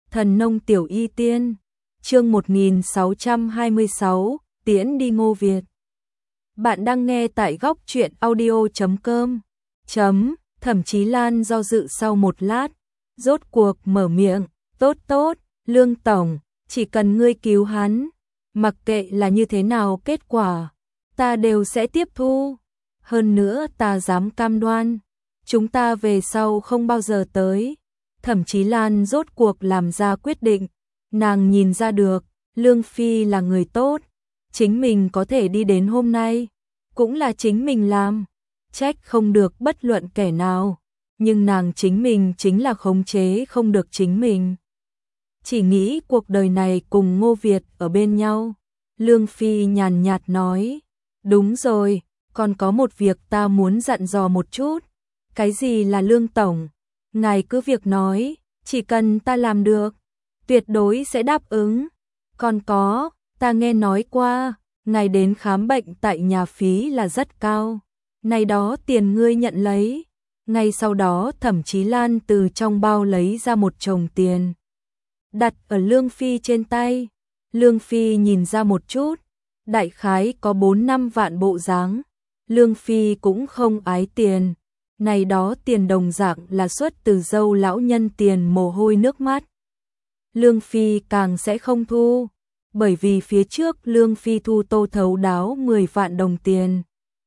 Thần nông tiểu y tiên, chương 1626, tiễn đi Ngô Việt. Bạn đang nghe tại góc truyện audio.com. Thẩm Chí Lan do dự sau một lát, rốt cuộc mở miệng, tốt, Lương Tổng, chỉ cần ngươi cứu hắn, mặc kệ là như thế nào kết quả, ta đều sẽ tiếp thu. Hơn nữa ta dám cam đoan, chúng ta về sau không bao giờ tới. Thẩm Chí Lan rốt cuộc làm ra quyết định, nàng nhìn ra được, Lương Phi là người tốt, chính mình có thể đi đến hôm nay, cũng là chính mình làm, trách không được bất luận kẻ nào, nhưng nàng chính mình chính là khống chế không được chính mình. Chỉ nghĩ cuộc đời này cùng Ngô Việt ở bên nhau. Lương Phi nhàn nhạt nói, đúng rồi, còn có một việc ta muốn dặn dò một chút. Cái gì là Lương Tổng? Ngài cứ việc nói, chỉ cần ta làm được, tuyệt đối sẽ đáp ứng. Còn có, ta nghe nói qua, ngài đến khám bệnh tại nhà phí là rất cao. Này đó tiền ngươi nhận lấy. Ngay sau đó Thẩm Chí Lan từ trong bao lấy ra một chồng tiền, đặt ở Lương Phi trên tay. Lương Phi nhìn ra một chút, đại khái có 4-5 vạn bộ dáng. Lương Phi cũng không ái tiền, này đó tiền đồng dạng là xuất từ dâu lão nhân tiền mồ hôi nước mắt. Lương Phi càng sẽ không thu, bởi vì phía trước Lương Phi thu tô thấu đáo 10 vạn đồng tiền.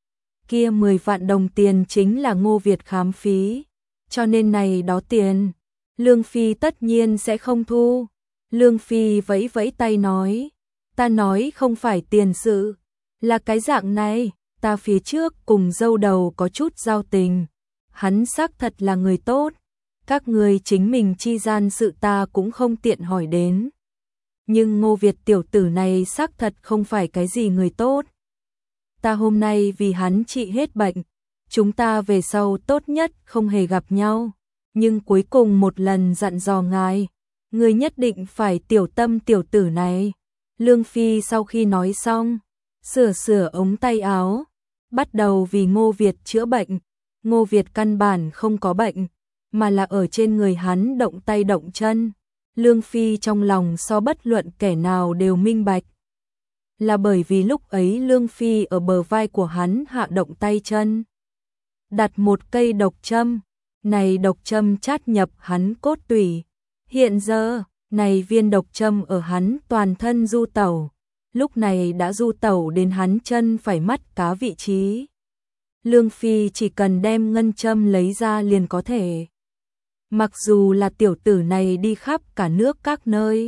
Kia 10 vạn đồng tiền chính là Ngô Việt khám phí, cho nên này đó tiền, Lương Phi tất nhiên sẽ không thu. Lương Phi vẫy vẫy tay nói, ta nói không phải tiền sự, là cái dạng này, ta phía trước cùng dâu đầu có chút giao tình, hắn xác thật là người tốt, các người chính mình chi gian sự ta cũng không tiện hỏi đến. Nhưng Ngô Việt tiểu tử này xác thật không phải cái gì người tốt. Ta hôm nay vì hắn trị hết bệnh, chúng ta về sau tốt nhất không hề gặp nhau, nhưng cuối cùng một lần dặn dò ngài, người nhất định phải tiểu tâm tiểu tử này. Lương Phi sau khi nói xong, sửa ống tay áo, bắt đầu vì Ngô Việt chữa bệnh. Ngô Việt căn bản không có bệnh, mà là ở trên người hắn động tay động chân. Lương Phi trong lòng so bất luận kẻ nào đều minh bạch, là bởi vì lúc ấy Lương Phi ở bờ vai của hắn hạ động tay chân, đặt một cây độc châm, này độc châm chát nhập hắn cốt tủy. Hiện giờ, này viên độc châm ở hắn toàn thân du tẩu, lúc này đã du tẩu đến hắn chân phải mắt cá vị trí. Lương Phi chỉ cần đem ngân châm lấy ra liền có thể. Mặc dù là tiểu tử này đi khắp cả nước các nơi,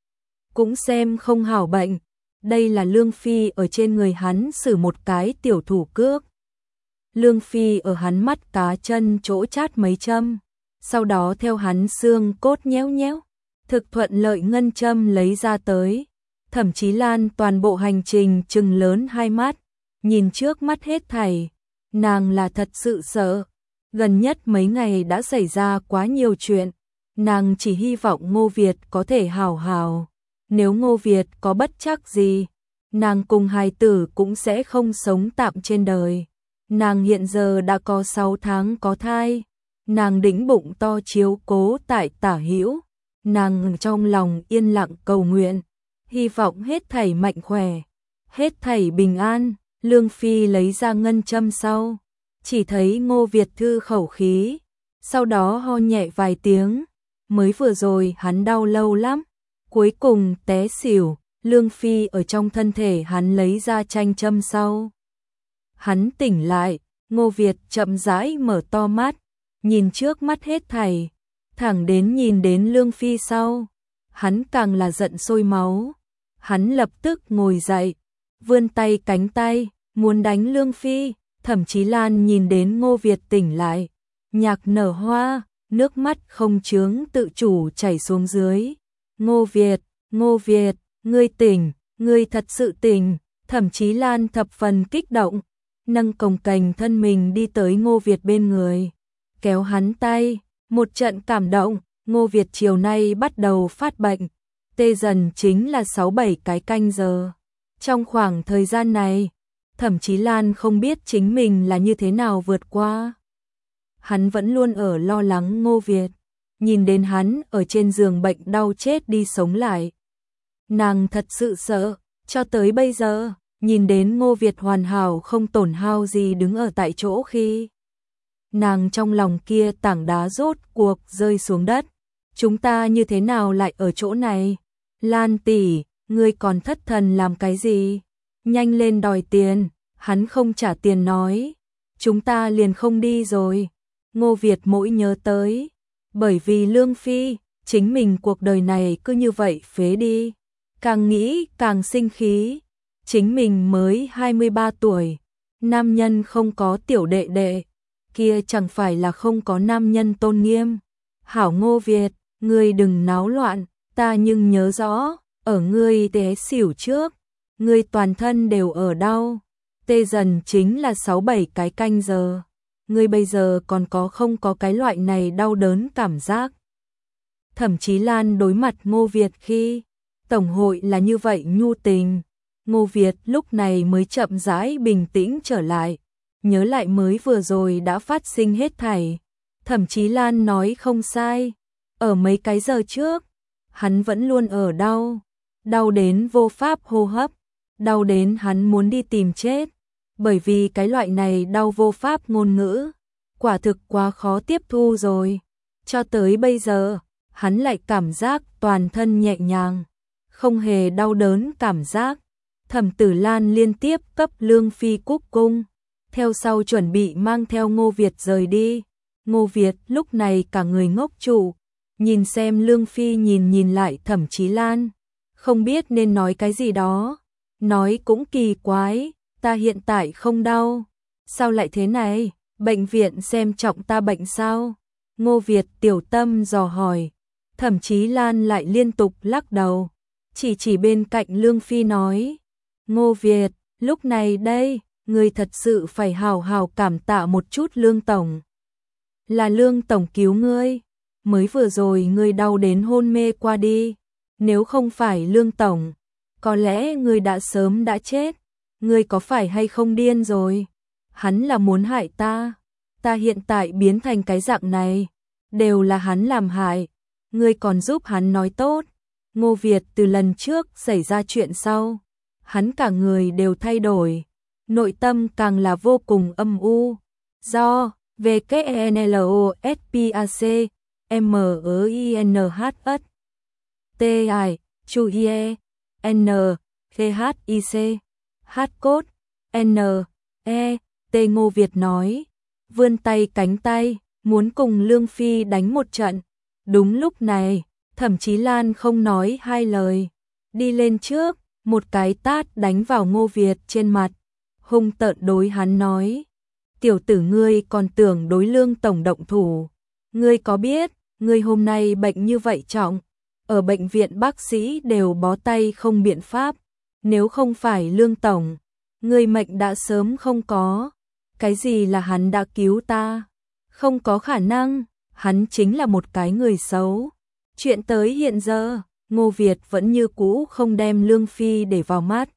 cũng xem không hảo bệnh, đây là Lương Phi ở trên người hắn sử một cái tiểu thủ cước. Lương Phi ở hắn mắt cá chân chỗ chát mấy châm, sau đó theo hắn xương cốt nhéo, thực thuận lợi ngân châm lấy ra tới. Thẩm Chí Lan toàn bộ hành trình trừng lớn hai mắt, nhìn trước mắt hết thảy, nàng là thật sự sợ. Gần nhất mấy ngày đã xảy ra quá nhiều chuyện, nàng chỉ hy vọng Ngô Việt có thể hảo hảo. Nếu Ngô Việt có bất trắc gì, nàng cùng hài tử cũng sẽ không sống tạm trên đời. Nàng hiện giờ đã có 6 tháng có thai, nàng đĩnh bụng to chiếu cố tại tả hữu, nàng trong lòng yên lặng cầu nguyện, hy vọng hết thảy mạnh khỏe, hết thảy bình an. Lương Phi lấy ra ngân châm sau, chỉ thấy Ngô Việt thư khẩu khí, sau đó ho nhẹ vài tiếng, mới vừa rồi hắn đau lâu lắm, cuối cùng té xỉu. Lương Phi ở trong thân thể hắn lấy ra tranh châm sau, hắn tỉnh lại. Ngô Việt chậm rãi mở to mắt, nhìn trước mắt hết thảy, thẳng đến nhìn đến Lương Phi sau, hắn càng là giận sôi máu. Hắn lập tức ngồi dậy, vươn tay cánh tay, muốn đánh Lương Phi. Thẩm Chí Lan nhìn đến Ngô Việt tỉnh lại, nhạc nở hoa, nước mắt không chướng tự chủ chảy xuống dưới. Ngô Việt, ngươi tỉnh, ngươi thật sự tỉnh. Thẩm Chí Lan thập phần kích động, nâng cồng kềnh thân mình đi tới Ngô Việt bên người, kéo hắn tay, một trận cảm động. Ngô Việt chiều nay bắt đầu phát bệnh, tê dần chính là 6-7 cái canh giờ. Trong khoảng thời gian này, Thẩm Chí Lan không biết chính mình là như thế nào vượt qua. Hắn vẫn luôn ở lo lắng Ngô Việt, nhìn đến hắn ở trên giường bệnh đau chết đi sống lại. Nàng thật sự sợ, cho tới bây giờ, nhìn đến Ngô Việt hoàn hảo không tổn hao gì đứng ở tại chỗ khi nàng trong lòng kia tảng đá rốt cuộc rơi xuống đất. Chúng ta như thế nào lại ở chỗ này? Lan tỷ, ngươi còn thất thần làm cái gì? Nhanh lên đòi tiền, hắn không trả tiền nói. Chúng ta liền không đi rồi. Ngô Việt mỗi nhớ tới. Bởi vì Lương Phi, chính mình cuộc đời này cứ như vậy phế đi. Càng nghĩ càng sinh khí. Chính mình mới 23 tuổi. Nam nhân không có tiểu đệ đệ. Kia chẳng phải là không có nam nhân tôn nghiêm. Hảo Ngô Việt, ngươi đừng náo loạn. Ta nhưng nhớ rõ, ở ngươi té xỉu trước. Ngươi toàn thân đều ở đau. Tê dần chính là 6-7 cái canh giờ. Ngươi bây giờ còn không có cái loại này đau đớn cảm giác. Thậm chí Lan đối mặt Ngô Việt khi tổng hội là như vậy nhu tình. Ngô Việt lúc này mới chậm rãi bình tĩnh trở lại. Nhớ lại mới vừa rồi đã phát sinh hết thảy. Thậm chí Lan nói không sai. Ở mấy cái giờ trước, hắn vẫn luôn ở đau. Đau đến vô pháp hô hấp. Đau đến hắn muốn đi tìm chết. Bởi vì cái loại này đau vô pháp ngôn ngữ. Quả thực quá khó tiếp thu rồi. Cho tới bây giờ, hắn lại cảm giác toàn thân nhẹ nhàng. Không hề đau đớn cảm giác. Thẩm Tử Lan liên tiếp cấp Lương Phi cúc cung. Theo sau chuẩn bị mang theo Ngô Việt rời đi. Ngô Việt lúc này cả người ngốc trụ. Nhìn xem Lương Phi nhìn lại Thẩm Chí Lan. Không biết nên nói cái gì đó. Nói cũng kỳ quái. Ta hiện tại không đau. Sao lại thế này? Bệnh viện xem trọng ta bệnh sao? Ngô Việt tiểu tâm dò hỏi. Thẩm Chí Lan lại liên tục lắc đầu. Chỉ bên cạnh Lương Phi nói. Ngô Việt, lúc này đây, ngươi thật sự phải hào hào cảm tạ một chút Lương Tổng. Là Lương Tổng cứu ngươi. Mới vừa rồi ngươi đau đến hôn mê qua đi. Nếu không phải Lương Tổng, có lẽ ngươi đã sớm đã chết. Ngươi có phải hay không điên rồi? Hắn là muốn hại ta. Ta hiện tại biến thành cái dạng này. Đều là hắn làm hại. Ngươi còn giúp hắn nói tốt. Ngô Việt từ lần trước xảy ra chuyện sau. Hắn cả người đều thay đổi. Nội tâm càng là vô cùng âm u. Do VKNLOSPAC MINHS TI Chu IE N THIC H cốt N E T Ngô Việt nói, vươn tay cánh tay, muốn cùng Lương Phi đánh một trận. Đúng lúc này, Thẩm Chí Lan không nói hai lời, đi lên trước, một cái tát đánh vào Ngô Việt trên mặt, hung tợn đối hắn nói: "Tiểu tử ngươi còn tưởng đối Lương tổng động thủ, ngươi có biết, ngươi hôm nay bệnh như vậy trọng, ở bệnh viện bác sĩ đều bó tay không biện pháp, nếu không phải Lương tổng, ngươi mệnh đã sớm không có." Cái gì là hắn đã cứu ta? Không có khả năng, hắn chính là một cái người xấu. Chuyện tới hiện giờ, Ngô Việt vẫn như cũ không đem Lương Phi để vào mắt.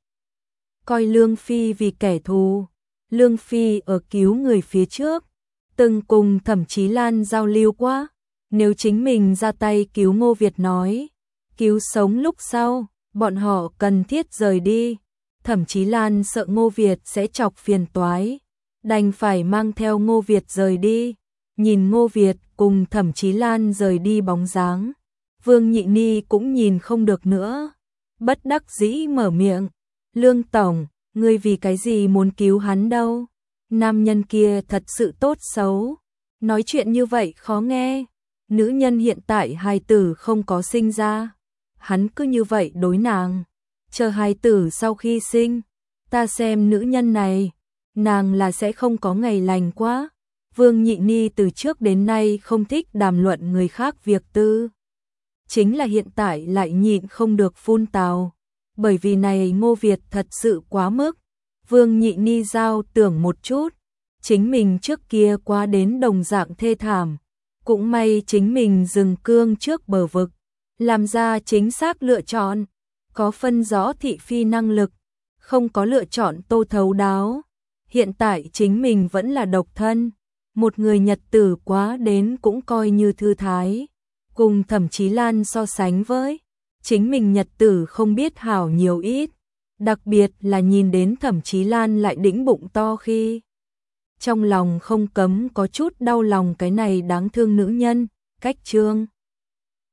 Coi Lương Phi vì kẻ thù. Lương Phi ở cứu người phía trước, từng cùng Thẩm Chí Lan giao lưu quá. Nếu chính mình ra tay cứu Ngô Việt nói, cứu sống lúc sau, bọn họ cần thiết rời đi. Thẩm Chí Lan sợ Ngô Việt sẽ chọc phiền toái, đành phải mang theo Ngô Việt rời đi. Nhìn Ngô Việt cùng Thẩm Chí Lan rời đi bóng dáng, Vương Nhị Ni cũng nhìn không được nữa, bất đắc dĩ mở miệng: "Lương tổng, ngươi vì cái gì muốn cứu hắn đâu? Nam nhân kia thật sự tốt xấu, nói chuyện như vậy khó nghe. Nữ nhân hiện tại hài tử không có sinh ra, hắn cứ như vậy đối nàng, chờ hài tử sau khi sinh, ta xem nữ nhân này, nàng là sẽ không có ngày lành quá." Vương Nhị Ni từ trước đến nay không thích đàm luận người khác việc tư, chính là hiện tại lại nhịn không được phun tào, bởi vì này Ngô Việt thật sự quá mức. Vương Nhị Ni giao tưởng một chút, chính mình trước kia quá đến đồng dạng thê thảm, cũng may chính mình dừng cương trước bờ vực, làm ra chính xác lựa chọn, có phân rõ thị phi năng lực, không có lựa chọn tô thấu đáo. Hiện tại chính mình vẫn là độc thân, một người nhật tử quá đến cũng coi như thư thái. cùng Thẩm Chí Lan so sánh với chính mình nhật tử không biết hảo nhiều ít, đặc biệt là nhìn đến Thẩm Chí Lan lại đĩnh bụng to khi trong lòng không cấm có chút đau lòng cái này đáng thương nữ nhân, cách Trương